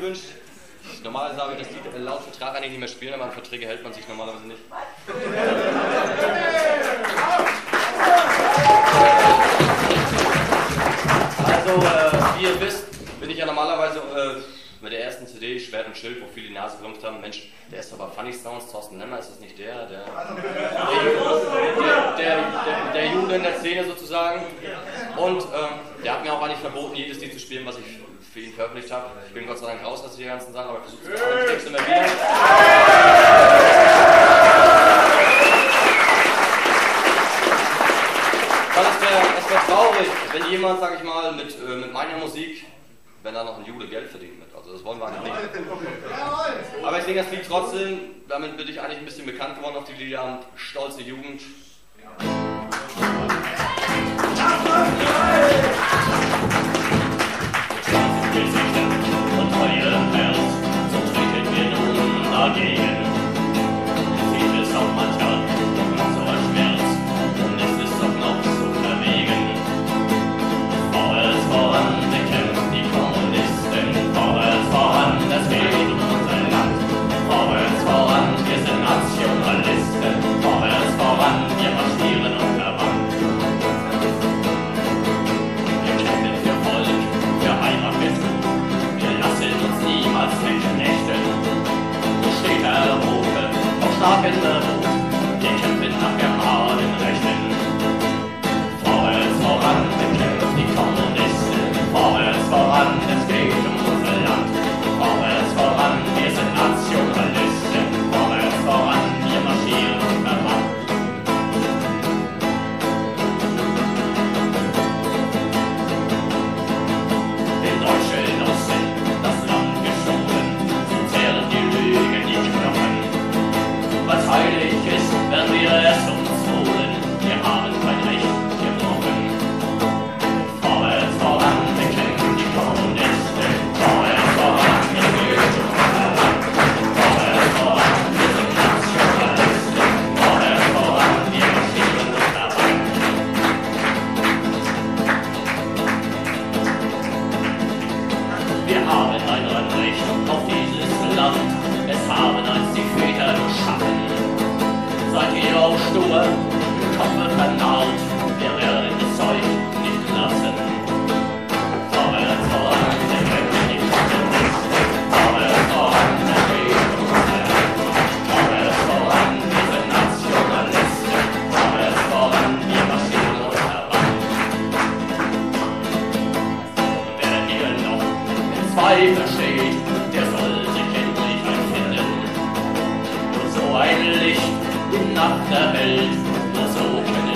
gewünscht. Normalerweise habe ich das Lied laut Vertrag eigentlich nicht mehr spielen, aber an Verträge hält man sich normalerweise nicht. Also, wie ihr wisst, bin ich ja normalerweise mit der ersten CD, Schwert und Schild, wo viele die Nase gerümpft haben, Mensch, der ist doch bei Funny Sounds, Thorsten Lemmer, ist das nicht der Jude in der Szene sozusagen. Und der hat mir auch eigentlich verboten, jedes Lied zu spielen, was ich für ihn veröffentlicht habe. Ich bin Gott sei Dank raus aus den ganzen Sachen, aber ich versuche es alle Texte immer wieder. Es wäre traurig, wenn jemand, sag ich mal, mit meiner Musik, wenn da noch ein Jude Geld verdient mit. Also das wollen wir eigentlich nicht. Aber ich singe das Lied trotzdem, damit bin ich eigentlich ein bisschen bekannt geworden auf die Lieder und stolze Jugend. Und eurem Herz, so treten wir nun dagegen. Sieht es auch manchmal unser Schmerz, und ist es doch noch so verwegen. Vorwärts voran, bekämpft die Kommunisten. Vorwärts voran, das geht um unser Land. Vorwärts voran, wir sind Nationalisten. Vorwärts voran, wir marschieren unter Band. Wir kämpfen für Volk, für Heimatgefühl. Wir lassen uns niemals verknechten. Steht erhoben, auf starken Mut. Wir kämpfen nach geraden Rechten. Vorwärts voran, bekämpft die Kommunisten. Vorwärts voran, es geht um unser Land. Vorwärts voran, wir sind Nationalisten. Vorwärts voran, wir marschieren unter Band. Den Deutschen Osten das Land gestohlen, so zehren die Lügen die Knochen. Was heilig ist, werden wir erst uns holen, wir haben kein Recht gebrochen. Vorwärts voran, bekämpfen die Kommunisten. Vorwärts voran, wir gehen um unser Land. Vorwärts voran, wir sind Nationalisten. Vorwärts voran, wir marschieren unter Band. Wir haben ein Recht auf dieses Land, es haben einst die Väter geschaffen. Seid ihr auch stur, Kopfe vernarrt, wir werden es euch nicht lassen. Vorwärts voran, wir kämpfen die Kommunisten. Vorwärts voran, es geht um unser Land. Vorwärts voran, wir sind Nationalisten. Vorwärts voran, wir marschieren unter Band. Wer hier noch in Zweifel steht, der soll sich endlich einfinden. Nur so ein Licht in Nacht der Welt, nur so können